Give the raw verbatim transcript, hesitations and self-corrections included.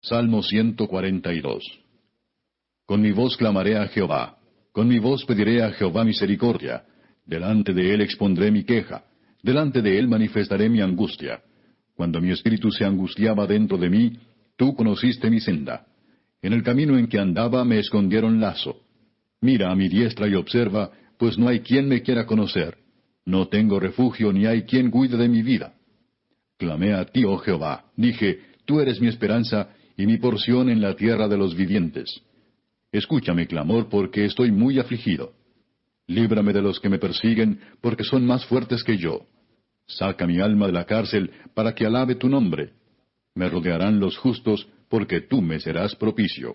Salmo ciento cuarenta y dos. Con mi voz clamaré a Jehová, con mi voz pediré a Jehová misericordia. Delante de él expondré mi queja, delante de él manifestaré mi angustia. Cuando mi espíritu se angustiaba dentro de mí, tú conociste mi senda. En el camino en que andaba me escondieron lazo. Mira a mi diestra y observa, pues no hay quien me quiera conocer. No tengo refugio, ni hay quien cuide de mi vida. Clamé a ti, oh Jehová, dije, tú eres mi esperanza, y mi porción en la tierra de los vivientes. Escucha mi clamor, porque estoy muy afligido. Líbrame de los que me persiguen, porque son más fuertes que yo. Saca mi alma de la cárcel, para que alabe tu nombre. Me rodearán los justos, porque tú me serás propicio.